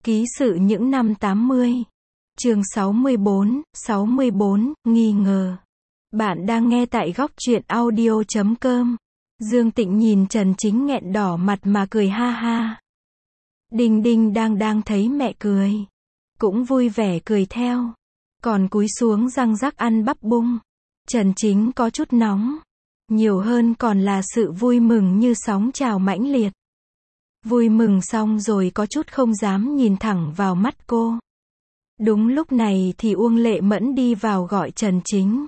Ký sự những năm 80. Chương 64, nghi ngờ. Bạn đang nghe tại góc truyện audio.com. Dương Tịnh nhìn Trần Chính nghẹn đỏ mặt mà cười ha ha. Đinh Đinh đang thấy mẹ cười, cũng vui vẻ cười theo, còn cúi xuống răng rắc ăn bắp bung. Trần Chính có chút nóng, nhiều hơn còn là sự vui mừng như sóng trào mãnh liệt. Vui mừng xong rồi có chút không dám nhìn thẳng vào mắt cô. Đúng lúc này thì Uông Lệ Mẫn đi vào gọi Trần Chính.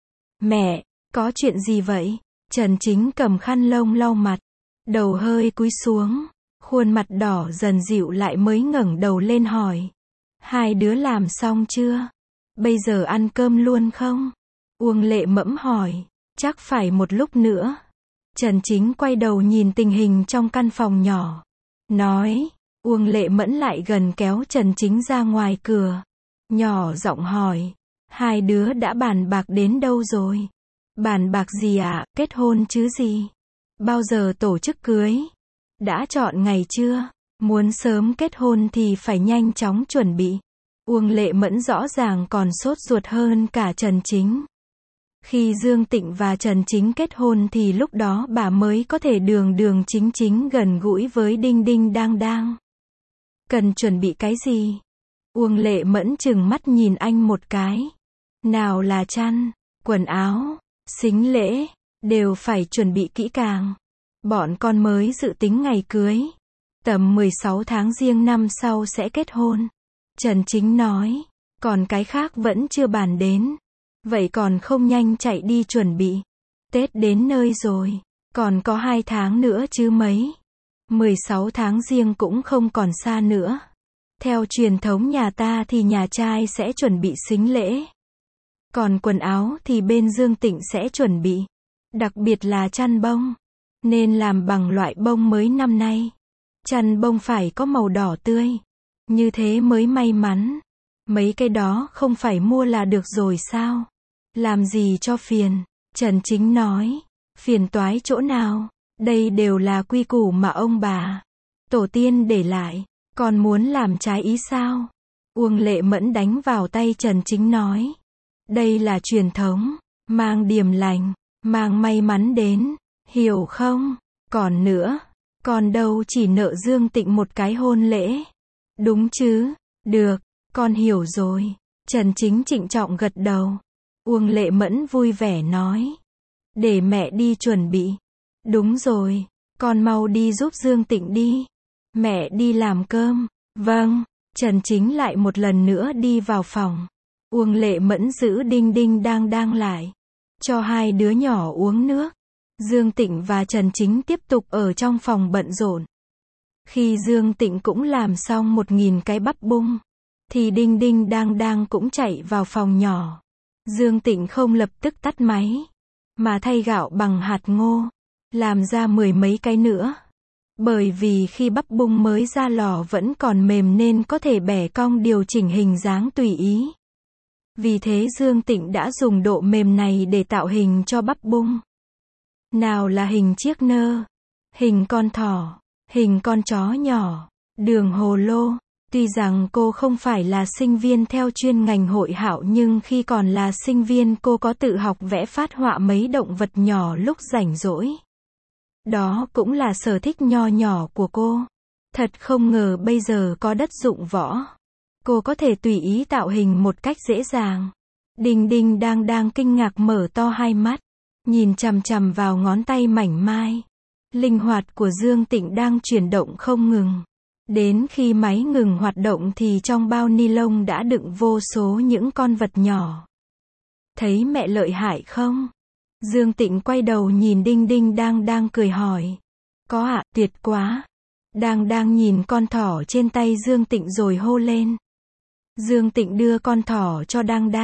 Mẹ, có chuyện gì vậy? Trần Chính cầm khăn lông lau mặt, đầu hơi cúi xuống, khuôn mặt đỏ dần dịu lại mới ngẩng đầu lên hỏi. Hai đứa làm xong chưa? Bây giờ ăn cơm luôn không? Uông Lệ Mẫn hỏi. Chắc phải một lúc nữa. Trần Chính quay đầu nhìn tình hình trong căn phòng nhỏ, nói. Uông Lệ Mẫn lại gần kéo Trần Chính ra ngoài cửa, nhỏ giọng hỏi. Hai đứa đã bàn bạc đến đâu rồi? Bàn bạc gì ạ? Kết hôn chứ gì? Bao giờ tổ chức cưới? Đã chọn ngày chưa? Muốn sớm kết hôn thì phải nhanh chóng chuẩn bị. Uông Lệ Mẫn rõ ràng còn sốt ruột hơn cả Trần Chính. Khi Dương Tịnh và Trần Chính kết hôn thì lúc đó bà mới có thể đường chính gần gũi với Đinh Đinh đang. Cần chuẩn bị cái gì? Uông Lệ Mẫn trừng mắt nhìn anh một cái. Nào là chăn, quần áo, sính lễ, đều phải chuẩn bị kỹ càng. Bọn con mới dự tính ngày cưới. Tầm 16 tháng Giêng năm sau sẽ kết hôn. Trần Chính nói. Còn cái khác vẫn chưa bàn đến. Vậy còn không nhanh chạy đi chuẩn bị. Tết đến nơi rồi. Còn có 2 tháng nữa chứ mấy. 16 tháng Giêng cũng không còn xa nữa. Theo truyền thống nhà ta thì nhà trai sẽ chuẩn bị sính lễ. Còn quần áo thì bên Dương Tịnh sẽ chuẩn bị. Đặc biệt là chăn bông. Nên làm bằng loại bông mới năm nay. Chăn bông phải có màu đỏ tươi. Như thế mới may mắn. Mấy cái đó không phải mua là được rồi sao? Làm gì cho phiền? Trần Chính nói. Phiền toái chỗ nào? Đây đều là quy củ mà ông bà tổ tiên để lại. Còn muốn làm trái ý sao? Uông Lệ Mẫn đánh vào tay Trần Chính nói. Đây là truyền thống. Mang điềm lành. Mang may mắn đến. Hiểu không? Còn nữa. Con đâu chỉ nợ Dương Tịnh một cái hôn lễ. Đúng chứ? Được. Con hiểu rồi. Trần Chính trịnh trọng gật đầu. Uông Lệ Mẫn vui vẻ nói. Để mẹ đi chuẩn bị. Đúng rồi. Con mau đi giúp Dương Tịnh đi. Mẹ đi làm cơm. Vâng. Trần Chính lại một lần nữa đi vào phòng. Uông Lệ Mẫn giữ Đinh Đinh đang lại. Cho hai đứa nhỏ uống nước. Dương Tịnh và Trần Chính tiếp tục ở trong phòng bận rộn. Khi Dương Tịnh cũng làm xong 1000 cái bắp bung, thì Đinh Đinh đang cũng chạy vào phòng nhỏ. Dương Tịnh không lập tức tắt máy, mà thay gạo bằng hạt ngô, làm ra 10 mấy cái nữa. Bởi vì khi bắp bung mới ra lò vẫn còn mềm nên có thể bẻ cong điều chỉnh hình dáng tùy ý. Vì thế Dương Tịnh đã dùng độ mềm này để tạo hình cho bắp bung. Nào là hình chiếc nơ, hình con thỏ, hình con chó nhỏ, đường hồ lô. Tuy rằng cô không phải là sinh viên theo chuyên ngành hội họa nhưng khi còn là sinh viên cô có tự học vẽ phác họa mấy động vật nhỏ lúc rảnh rỗi. Đó cũng là sở thích nho nhỏ của cô. Thật không ngờ bây giờ có đất dụng võ. Cô có thể tùy ý tạo hình một cách dễ dàng. Đinh Đinh đang kinh ngạc mở to hai mắt, nhìn chằm vào ngón tay mảnh mai linh hoạt của Dương Tịnh đang chuyển động không ngừng. Đến khi máy ngừng hoạt động thì trong bao ni lông đã đựng vô số những con vật nhỏ. Thấy mẹ lợi hại không? Dương Tịnh quay đầu nhìn Đinh Đinh đang cười hỏi. Có ạ, tuyệt quá. Đang nhìn con thỏ trên tay Dương Tịnh rồi hô lên. Dương Tịnh đưa con thỏ cho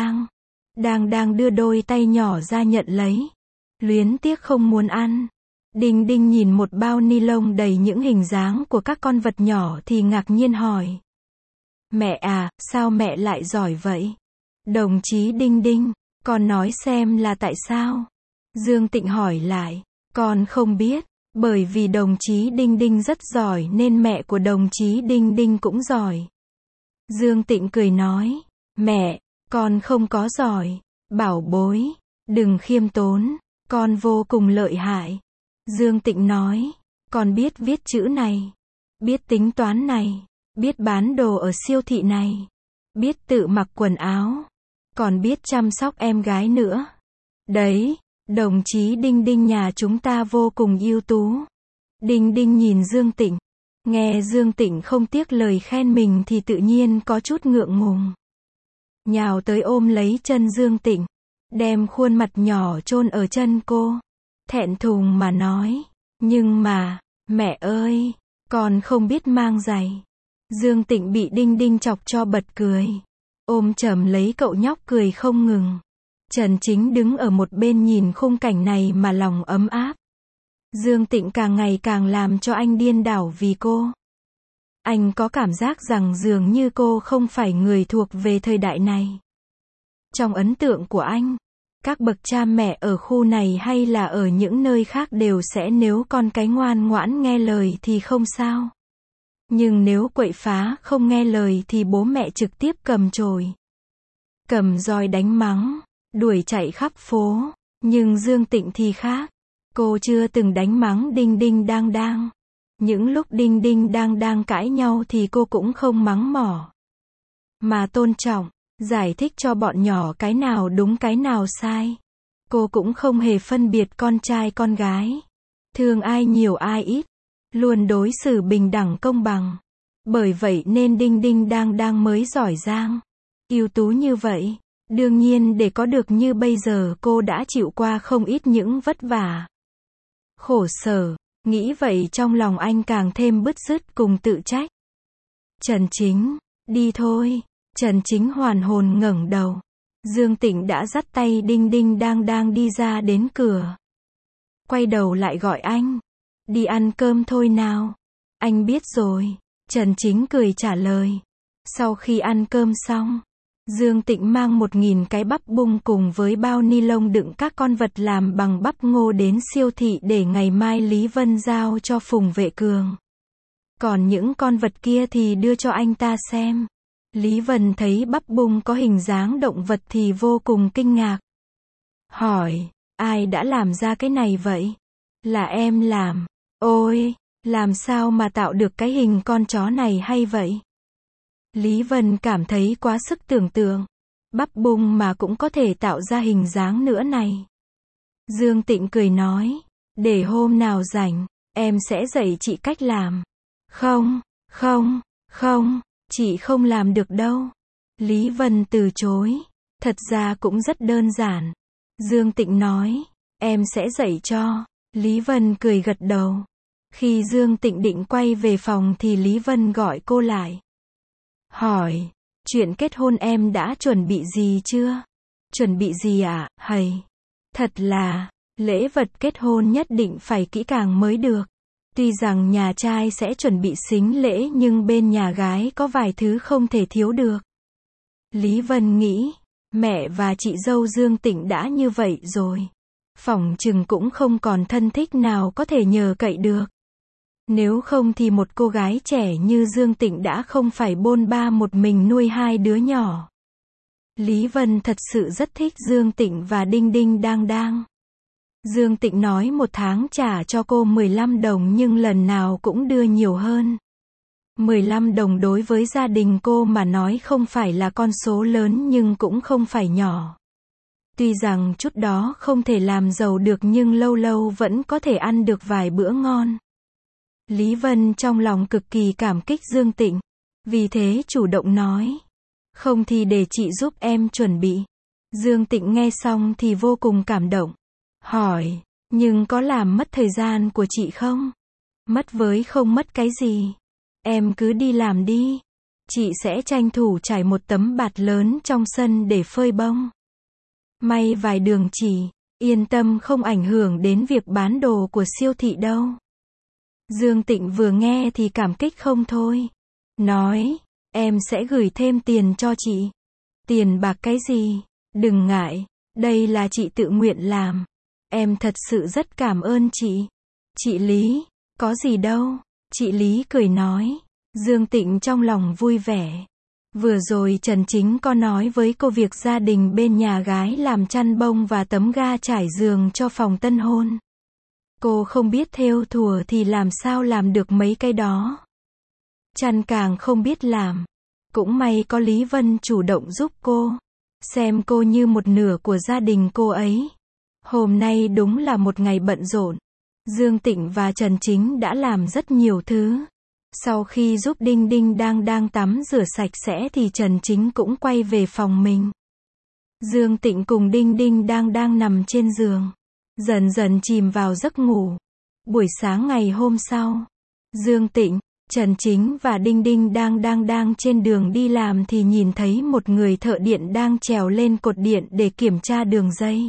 Đang đưa đôi tay nhỏ ra nhận lấy. Luyến tiếc không muốn ăn. Đinh Đinh nhìn một bao ni lông đầy những hình dáng của các con vật nhỏ thì ngạc nhiên hỏi. Mẹ à, sao mẹ lại giỏi vậy? Đồng chí Đinh Đinh, con nói xem là tại sao? Dương Tịnh hỏi lại. Con không biết, bởi vì đồng chí Đinh Đinh rất giỏi nên mẹ của đồng chí Đinh Đinh cũng giỏi. Dương Tịnh cười nói, mẹ, con không có giỏi, bảo bối, đừng khiêm tốn, con vô cùng lợi hại. Dương Tịnh nói, con biết viết chữ này, biết tính toán này, biết bán đồ ở siêu thị này, biết tự mặc quần áo, còn biết chăm sóc em gái nữa. Đấy, đồng chí Đinh Đinh nhà chúng ta vô cùng ưu tú. Đinh Đinh nhìn Dương Tịnh, nghe Dương Tịnh không tiếc lời khen mình thì tự nhiên có chút ngượng ngùng. Nhào tới ôm lấy chân Dương Tịnh, đem khuôn mặt nhỏ chôn ở chân cô, thẹn thùng mà nói, nhưng mà, mẹ ơi, con không biết mang giày. Dương Tịnh bị Đinh Đinh chọc cho bật cười, ôm chầm lấy cậu nhóc cười không ngừng. Trần Chính đứng ở một bên nhìn khung cảnh này mà lòng ấm áp. Dương Tịnh càng ngày càng làm cho anh điên đảo vì cô. Anh có cảm giác rằng dường như cô không phải người thuộc về thời đại này. Trong ấn tượng của anh, các bậc cha mẹ ở khu này hay là ở những nơi khác đều sẽ nếu con cái ngoan ngoãn nghe lời thì không sao. Nhưng nếu quậy phá không nghe lời thì bố mẹ trực tiếp cầm chổi, cầm roi đánh mắng, đuổi chạy khắp phố. Nhưng Dương Tịnh thì khác. Cô chưa từng đánh mắng Đinh Đinh Đang Đang. Những lúc Đinh Đinh Đang Đang cãi nhau thì cô cũng không mắng mỏ, mà tôn trọng, giải thích cho bọn nhỏ cái nào đúng cái nào sai. Cô cũng không hề phân biệt con trai con gái, thương ai nhiều ai ít, luôn đối xử bình đẳng công bằng. Bởi vậy nên Đinh Đinh Đang Đang mới giỏi giang, ưu tú như vậy. Đương nhiên để có được như bây giờ cô đã chịu qua không ít những vất vả, khổ sở. Nghĩ vậy trong lòng anh càng thêm bứt rứt cùng tự trách. Trần Chính, đi thôi. Trần Chính hoàn hồn ngẩng đầu. Dương Tịnh đã dắt tay Đinh Đinh Đang Đang đi ra đến cửa. Quay đầu lại gọi anh. Đi ăn cơm thôi nào. Anh biết rồi. Trần Chính cười trả lời. Sau khi ăn cơm xong, Dương Tịnh mang 1000 cái bắp bung cùng với bao ni lông đựng các con vật làm bằng bắp ngô đến siêu thị để ngày mai Lý Vân giao cho Phùng Vệ Cường. Còn những con vật kia thì đưa cho anh ta xem. Lý Vân thấy bắp bung có hình dáng động vật thì vô cùng kinh ngạc. Hỏi, ai đã làm ra cái này vậy? Là em làm. Ôi, làm sao mà tạo được cái hình con chó này hay vậy? Lý Vân cảm thấy quá sức tưởng tượng. Bắp bung mà cũng có thể tạo ra hình dáng nữa này. Dương Tịnh cười nói, để hôm nào rảnh, em sẽ dạy chị cách làm. Không, chị không làm được đâu. Lý Vân từ chối. Thật ra cũng rất đơn giản. Dương Tịnh nói, em sẽ dạy cho. Lý Vân cười gật đầu. Khi Dương Tịnh định quay về phòng thì Lý Vân gọi cô lại. Hỏi, chuyện kết hôn em đã chuẩn bị gì chưa? Chuẩn bị gì ạ, hầy? Thật là, lễ vật kết hôn nhất định phải kỹ càng mới được. Tuy rằng nhà trai sẽ chuẩn bị sính lễ nhưng bên nhà gái có vài thứ không thể thiếu được. Lý Vân nghĩ, mẹ và chị dâu Dương Tịnh đã như vậy rồi. Phỏng chừng cũng không còn thân thích nào có thể nhờ cậy được. Nếu không thì một cô gái trẻ như Dương Tịnh đã không phải bôn ba một mình nuôi 2 đứa nhỏ. Lý Vân thật sự rất thích Dương Tịnh và Đinh Đinh Đang Đang. Dương Tịnh nói 1 tháng trả cho cô 15 đồng nhưng lần nào cũng đưa nhiều hơn. 15 đồng đối với gia đình cô mà nói không phải là con số lớn nhưng cũng không phải nhỏ. Tuy rằng chút đó không thể làm giàu được nhưng lâu lâu vẫn có thể ăn được vài bữa ngon. Lý Vân trong lòng cực kỳ cảm kích Dương Tịnh. Vì thế chủ động nói. Không thì để chị giúp em chuẩn bị. Dương Tịnh nghe xong thì vô cùng cảm động. Hỏi, nhưng có làm mất thời gian của chị không? Mất với không mất cái gì. Em cứ đi làm đi. Chị sẽ tranh thủ trải một tấm bạt lớn trong sân để phơi bông. May vài đường chỉ. Yên tâm không ảnh hưởng đến việc bán đồ của siêu thị đâu. Dương Tịnh vừa nghe thì cảm kích không thôi. Nói, em sẽ gửi thêm tiền cho chị. Tiền bạc cái gì? Đừng ngại, đây là chị tự nguyện làm. Em thật sự rất cảm ơn chị. Chị Lý, có gì đâu. Chị Lý cười nói. Dương Tịnh trong lòng vui vẻ. Vừa rồi Trần Chính có nói với cô việc gia đình bên nhà gái làm chăn bông và tấm ga trải giường cho phòng tân hôn. Cô không biết thêu thùa thì làm sao làm được mấy cái đó. Chăn càng không biết làm. Cũng may có Lý Vân chủ động giúp cô. Xem cô như một nửa của gia đình cô ấy. Hôm nay đúng là một ngày bận rộn. Dương Tịnh và Trần Chính đã làm rất nhiều thứ. Sau khi giúp Đinh Đinh đang tắm rửa sạch sẽ thì Trần Chính cũng quay về phòng mình. Dương Tịnh cùng Đinh Đinh đang nằm trên giường. Dần dần chìm vào giấc ngủ. Buổi sáng ngày hôm sau, Dương Tịnh, Trần Chính và Đinh Đinh đang trên đường đi làm thì nhìn thấy một người thợ điện đang trèo lên cột điện để kiểm tra đường dây.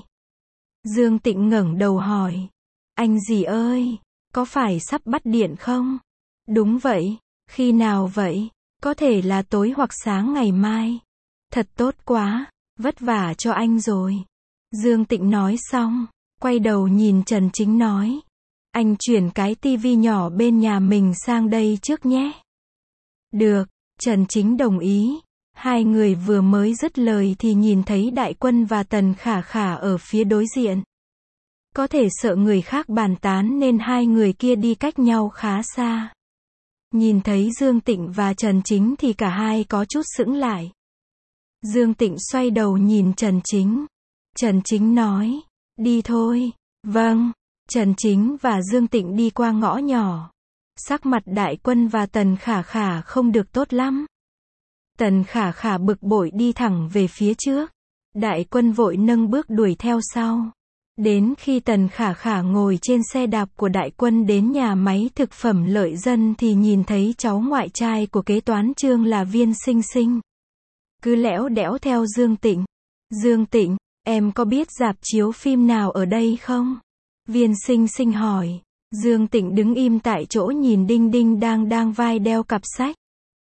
Dương Tịnh ngẩng đầu hỏi. Anh gì ơi, có phải sắp bắt điện không? Đúng vậy, khi nào vậy? Có thể là tối hoặc sáng ngày mai. Thật tốt quá, vất vả cho anh rồi. Dương Tịnh nói xong, quay đầu nhìn Trần Chính nói. Anh chuyển cái tivi nhỏ bên nhà mình sang đây trước nhé. Được, Trần Chính đồng ý. Hai người vừa mới dứt lời thì nhìn thấy Đại Quân và Tần Khả Khả ở phía đối diện. Có thể sợ người khác bàn tán nên hai người kia đi cách nhau khá xa. Nhìn thấy Dương Tịnh và Trần Chính thì cả hai có chút sững lại. Dương Tịnh xoay đầu nhìn Trần Chính. Trần Chính nói, đi thôi. Vâng. Trần Chính và Dương Tịnh đi qua ngõ nhỏ. Sắc mặt Đại Quân và Tần Khả Khả không được tốt lắm. Tần Khả Khả bực bội đi thẳng về phía trước. Đại Quân vội nâng bước đuổi theo sau. Đến khi Tần Khả Khả ngồi trên xe đạp của Đại Quân đến nhà máy thực phẩm Lợi Dân thì nhìn thấy cháu ngoại trai của kế toán Trương là Viên Sinh Sinh. Cứ lẽo đẽo theo Dương Tịnh. Dương Tịnh, em có biết rạp chiếu phim nào ở đây không? Viên Sinh Sinh hỏi. Dương Tịnh đứng im tại chỗ nhìn Đinh Đinh đang vai đeo cặp sách.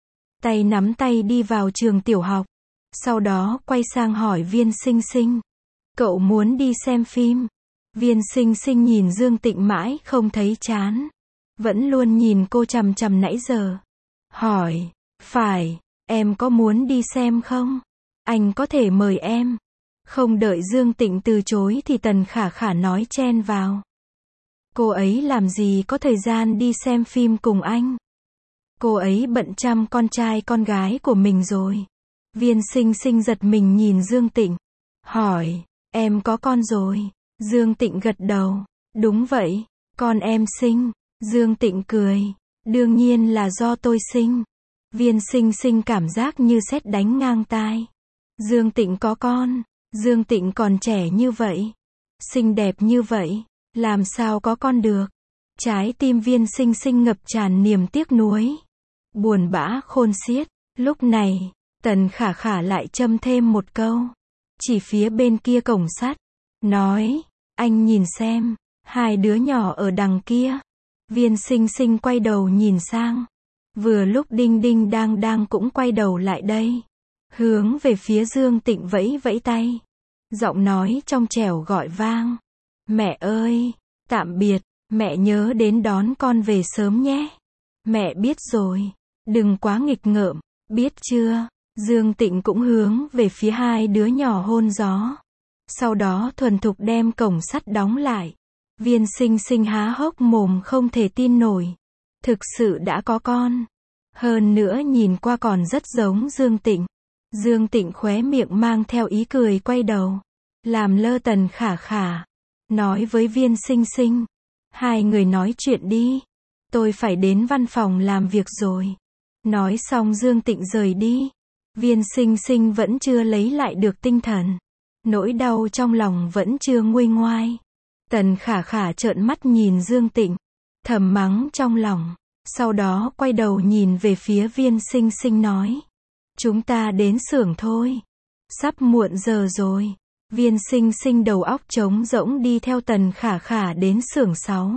Tay nắm tay đi vào trường tiểu học. Sau đó quay sang hỏi Viên Sinh Sinh. Cậu muốn đi xem phim? Viên Sinh Sinh nhìn Dương Tịnh mãi không thấy chán. Vẫn luôn nhìn cô chằm chằm nãy giờ. Hỏi, phải, em có muốn đi xem không? Anh có thể mời em. Không đợi Dương Tịnh từ chối thì Tần Khả Khả nói chen vào. Cô ấy làm gì có thời gian đi xem phim cùng anh? Cô ấy bận chăm con trai con gái của mình rồi. Viên Sinh Sinh giật mình nhìn Dương Tịnh. Hỏi, em có con rồi? Dương Tịnh gật đầu. Đúng vậy, con em sinh. Dương Tịnh cười. Đương nhiên là do tôi sinh. Viên Sinh Sinh cảm giác như sét đánh ngang tai. Dương Tịnh có con. Dương Tịnh còn trẻ như vậy. Xinh đẹp như vậy. Làm sao có con được? Trái tim Viên Sinh Sinh ngập tràn niềm tiếc nuối. Buồn bã khôn xiết. Lúc này, Tần Khả Khả lại châm thêm một câu. Chỉ phía bên kia cổng sắt. Nói, anh nhìn xem, hai đứa nhỏ ở đằng kia. Viên Sinh Sinh quay đầu nhìn sang. Vừa lúc Đinh Đinh đang cũng quay đầu lại đây. Hướng về phía Dương Tịnh vẫy vẫy tay. Giọng nói trong trẻo gọi vang. Mẹ ơi, tạm biệt, mẹ nhớ đến đón con về sớm nhé. Mẹ biết rồi, đừng quá nghịch ngợm, biết chưa? Dương Tịnh cũng hướng về phía hai đứa nhỏ hôn gió. Sau đó thuần thục đem cổng sắt đóng lại. Viên Sinh Sinh há hốc mồm không thể tin nổi. Thực sự đã có con. Hơn nữa nhìn qua còn rất giống Dương Tịnh. Dương Tịnh khóe miệng mang theo ý cười quay đầu. Làm lơ Tần Khả Khả. Nói với Viên Sinh Sinh. Hai người nói chuyện đi. Tôi phải đến văn phòng làm việc rồi. Nói xong Dương Tịnh rời đi. Viên Sinh Sinh vẫn chưa lấy lại được tinh thần. Nỗi đau trong lòng vẫn chưa nguôi ngoai. Tần Khả Khả trợn mắt nhìn Dương Tịnh. Thầm mắng trong lòng. Sau đó quay đầu nhìn về phía Viên Sinh Sinh nói. Chúng ta đến xưởng thôi. Sắp muộn giờ rồi. Viên Sinh Sinh đầu óc trống rỗng đi theo Tần Khả Khả đến xưởng 6.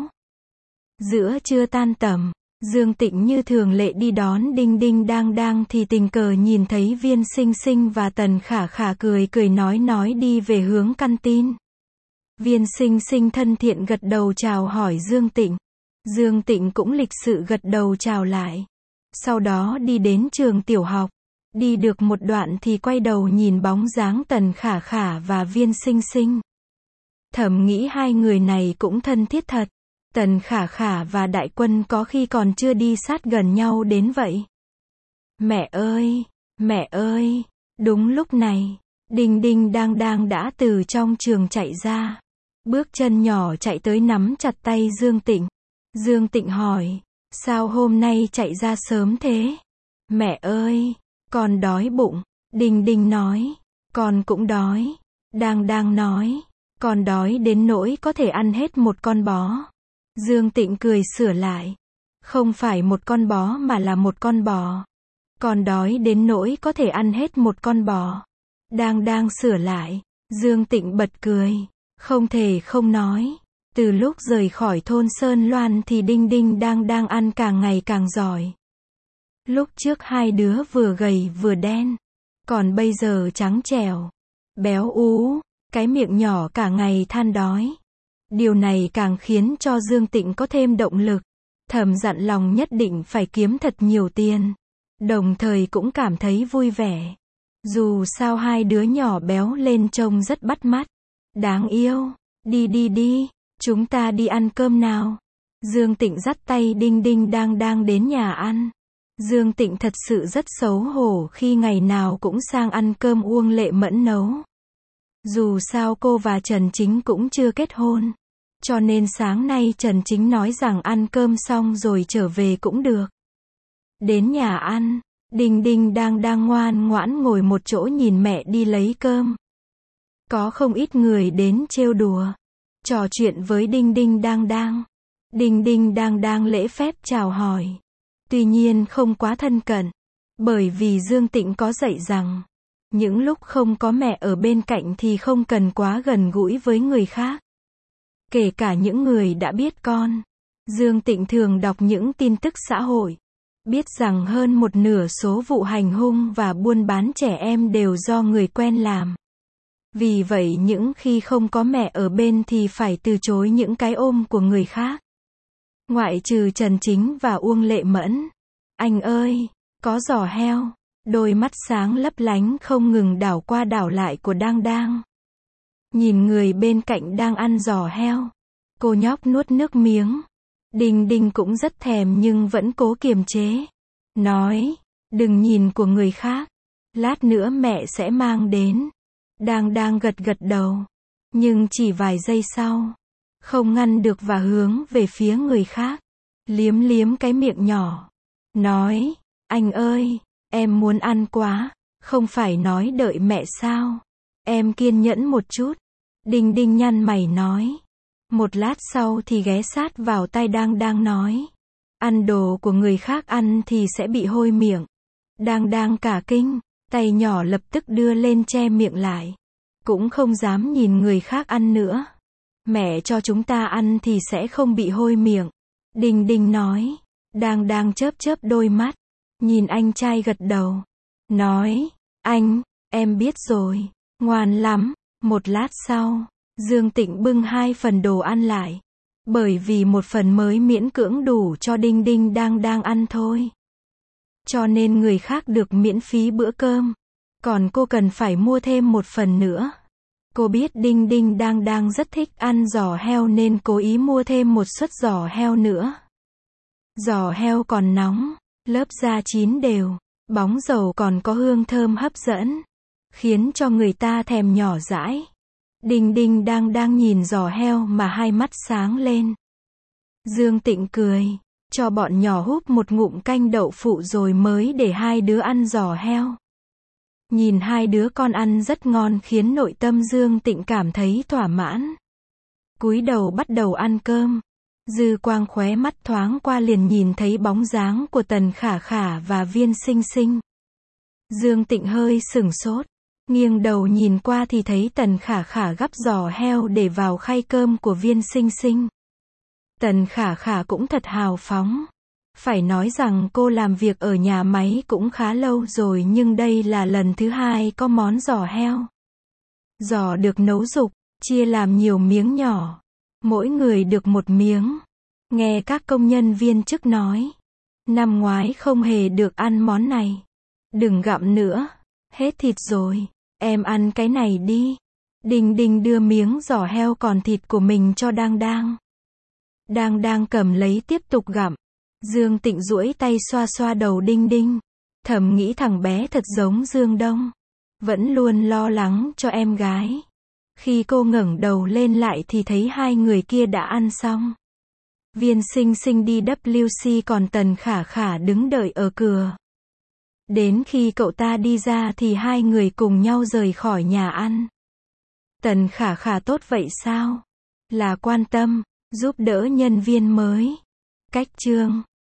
Giữa trưa tan tầm, Dương Tịnh như thường lệ đi đón Đinh Đinh đang thì tình cờ nhìn thấy Viên Sinh Sinh và Tần Khả Khả cười nói đi về hướng căn tin. Viên Sinh Sinh thân thiện gật đầu chào hỏi Dương Tịnh. Dương Tịnh cũng lịch sự gật đầu chào lại. Sau đó đi đến trường tiểu học. Đi được một đoạn thì quay đầu nhìn bóng dáng Tần Khả Khả và Viên Sinh Sinh. Thầm nghĩ hai người này cũng thân thiết thật. Tần Khả Khả và Đại Quân có khi còn chưa đi sát gần nhau đến vậy. Mẹ ơi! Mẹ ơi! Đúng lúc này, Đinh Đinh Đang Đang đã từ trong trường chạy ra. Bước chân nhỏ chạy tới nắm chặt tay Dương Tịnh. Dương Tịnh hỏi, sao hôm nay chạy ra sớm thế? Mẹ ơi! Con đói bụng. Đinh Đinh nói, con cũng đói. Đang Đang nói, con đói đến nỗi có thể ăn hết một con bó. Dương Tịnh cười sửa lại, không phải một con bó mà là một con bò. Con đói đến nỗi có thể ăn hết một con bò. Đang Đang sửa lại. Dương Tịnh bật cười, không thể không nói. Từ lúc rời khỏi thôn Sơn Loan thì Đinh Đinh Đang Đang ăn càng ngày càng giỏi. Lúc trước hai đứa vừa gầy vừa đen, còn bây giờ trắng trẻo, béo ú, cái miệng nhỏ cả ngày than đói. Điều này càng khiến cho Dương Tịnh có thêm động lực, thầm dặn lòng nhất định phải kiếm thật nhiều tiền. Đồng thời cũng cảm thấy vui vẻ. Dù sao hai đứa nhỏ béo lên trông rất bắt mắt, đáng yêu. Đi đi đi, chúng ta đi ăn cơm nào. Dương Tịnh dắt tay Đinh Đinh Đang Đang đến nhà ăn. Dương Tịnh thật sự rất xấu hổ khi ngày nào cũng sang ăn cơm Uông Lệ Mẫn nấu. Dù sao cô và Trần Chính cũng chưa kết hôn, cho nên sáng nay Trần Chính nói rằng ăn cơm xong rồi trở về cũng được. Đến nhà ăn, Đinh Đinh Đang Đang ngoan ngoãn ngồi một chỗ nhìn mẹ đi lấy cơm. Có không ít người đến trêu đùa, trò chuyện với Đinh Đinh Đang Đang. Đinh Đinh Đang Đang lễ phép chào hỏi. Tuy nhiên không quá thân cận, bởi vì Dương Tịnh có dạy rằng, những lúc không có mẹ ở bên cạnh thì không cần quá gần gũi với người khác. Kể cả những người đã biết con. Dương Tịnh thường đọc những tin tức xã hội, biết rằng hơn một nửa số vụ hành hung và buôn bán trẻ em đều do người quen làm. Vì vậy những khi không có mẹ ở bên thì phải từ chối những cái ôm của người khác. Ngoại trừ Trần Chính và Uông Lệ Mẫn. Anh ơi, có giò heo. Đôi mắt sáng lấp lánh không ngừng đảo qua đảo lại của Đang Đang. Nhìn người bên cạnh đang ăn giò heo, cô nhóc nuốt nước miếng. Đinh Đinh cũng rất thèm nhưng vẫn cố kiềm chế. Nói, đừng nhìn của người khác. Lát nữa mẹ sẽ mang đến. Đang Đang gật gật đầu. Nhưng chỉ vài giây sau, không ngăn được và hướng về phía người khác. Liếm liếm cái miệng nhỏ. Nói, anh ơi, em muốn ăn quá. Không phải nói đợi mẹ sao? Em kiên nhẫn một chút. Đinh Đinh nhăn mày nói. Một lát sau thì ghé sát vào tai Đang Đang nói. Ăn đồ của người khác ăn thì sẽ bị hôi miệng. Đang Đang cả kinh, tay nhỏ lập tức đưa lên che miệng lại. Cũng không dám nhìn người khác ăn nữa. Mẹ cho chúng ta ăn thì sẽ không bị hôi miệng. Đinh Đinh nói. Đang Đang chớp chớp đôi mắt. Nhìn anh trai gật đầu. Nói, anh, em biết rồi. Ngoan lắm. Một lát sau, Dương Tịnh bưng 2 phần đồ ăn lại. Bởi vì một phần mới miễn cưỡng đủ cho Đinh Đinh Đang ăn thôi. Cho nên người khác được miễn phí bữa cơm. Còn cô cần phải mua thêm một phần nữa. Cô biết Đinh Đinh Đang rất thích ăn giò heo nên cố ý mua thêm một suất giò heo nữa. Giò heo còn nóng, lớp da chín đều, bóng dầu còn có hương thơm hấp dẫn, khiến cho người ta thèm nhỏ dãi. Đinh Đinh đang nhìn giò heo mà hai mắt sáng lên. Dương Tịnh cười, cho bọn nhỏ húp một ngụm canh đậu phụ rồi mới để hai đứa ăn giò heo. Nhìn hai đứa con ăn rất ngon khiến nội tâm Dương Tịnh cảm thấy thỏa mãn. Cúi đầu bắt đầu ăn cơm. Dư quang khóe mắt thoáng qua liền nhìn thấy bóng dáng của Tần Khả Khả và Viên Sinh Sinh. Dương Tịnh hơi sửng sốt, nghiêng đầu nhìn qua thì thấy Tần Khả Khả gắp giò heo để vào khay cơm của Viên Sinh Sinh. Tần Khả Khả cũng thật hào phóng. Phải nói rằng cô làm việc ở nhà máy cũng khá lâu rồi nhưng đây là lần thứ 2 có món giò heo. Giò được nấu rục, chia làm nhiều miếng nhỏ. Mỗi người được một miếng. Nghe các công nhân viên chức nói, năm ngoái không hề được ăn món này. Đừng gặm nữa. Hết thịt rồi. Em ăn cái này đi. Đinh Đinh đưa miếng giò heo còn thịt của mình cho Đang Đang. Đang Đang cầm lấy tiếp tục gặm. Dương Tịnh duỗi tay xoa xoa đầu Đinh Đinh. Thầm nghĩ thằng bé thật giống Dương Đông. Vẫn luôn lo lắng cho em gái. Khi cô ngẩng đầu lên lại thì thấy hai người kia đã ăn xong. Viên Sinh Sinh đi WC còn Tần Khả Khả đứng đợi ở cửa. Đến khi cậu ta đi ra thì hai người cùng nhau rời khỏi nhà ăn. Tần Khả Khả tốt vậy sao? Là quan tâm, giúp đỡ nhân viên mới. Cách chương